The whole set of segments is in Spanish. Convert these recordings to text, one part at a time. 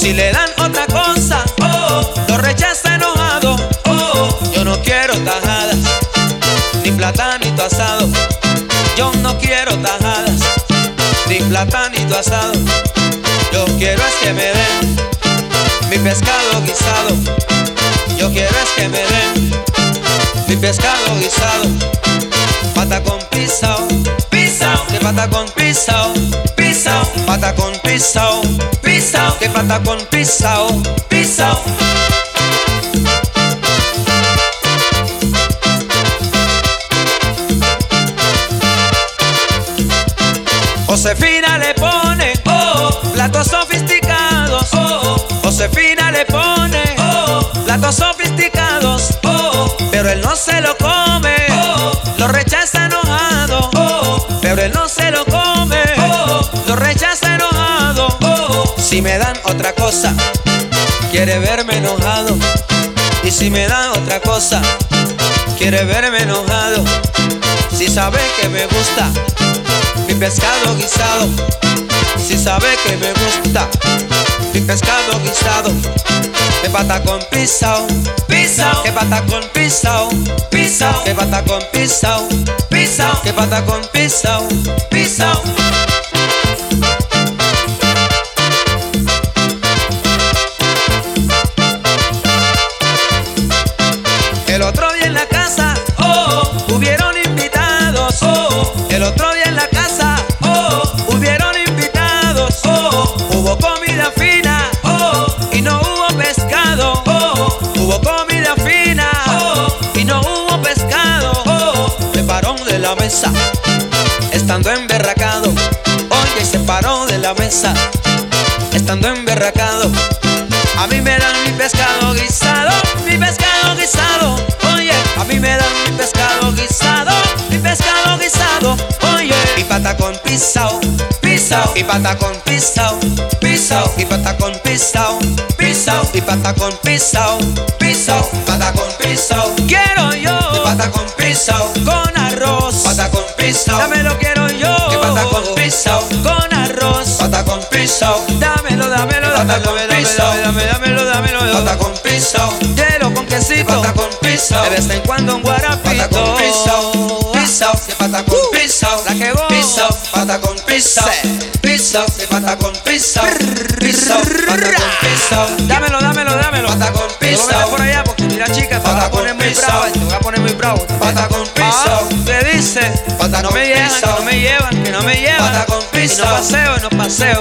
Si le dan otra cosa, lo rechaza enojado. Yo no quiero tajadas, ni platanito asado. Yo no quiero tajadas, ni platanito asado. Yo quiero es que me den mi pescado guisado. Yo quiero es que me den mi pescado guisado. Pata con pisao, pisao, que pata con pisao, pisao, pata con pisao, pisao, que pata con pisao, pisao. Josefina le pone platos sofisticados. Josefina le pone platos sofisticados. Pero él no se lo come, lo rechaza enojado. Pero él no se lo come, lo rechaza enojado. Si me dan otra cosa, quiere verme enojado. Y si me dan otra cosa, quiere verme enojado. Si sabe que me gusta mi pescado guisado, si sabe que me gusta mi pescado guisado. Que pata con pisao, pisao, que pata con pisao, pisao, que pata con pisao, pisao, que pata con pisao, pisao. El otro día en la casa, hubieron invitados. El otro día en la casa, hubieron invitados. Hubo comida fina, y no hubo pescado. Hubo comida fina, y no hubo pescado. Se paró de la mesa, estando emberracado. Oye, se paró de la mesa, estando emberracado. A mí me dan mi pescado guisado, mi pescado guisado. Oye, a mí me dan mi pescado guisado, mi pescado guisado. Oye, y pata con pisao, pisao, y pata con pisao, pisao, y pata con pisao, pisao, y pata con pisao, pisao, pata con pisao. Quiero yo, de pata con pisao, con arroz, pata con pisao. Dámelo, quiero yo, que pata con pisao, con arroz, pata con pisao. Dámelo, dámelo, dámelo, dámelo, dámelo, pata con pisao. Hielo con quesito, pata con pisao. De vez en cuando un guarapito, pata con pisao, pisao, que pata con pisao. La que voy, pisao, pata con pisao, pisao, que pata con pisao, pisao, pata con pisao. Dámelo, dámelo, dámelo, pata con pisao. Por allá porque mira chica, te voy a poner muy bravo, te voy a poner muy bravo. Pata con pisao. Le dice, no me llevan, que no me llevan, que no me llevan. Pata con pisao. Y no paseo, no paseo.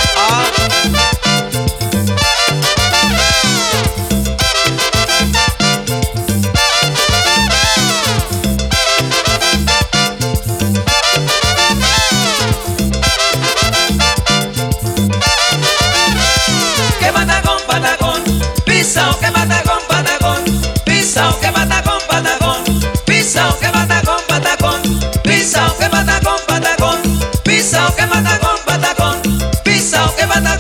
Pisao, que mata con patacón, pisao, que mata con patacón, pisao, que mata con patacón, pisao, que mata con patacón, pisao, que mata con patacón, pisao, que mata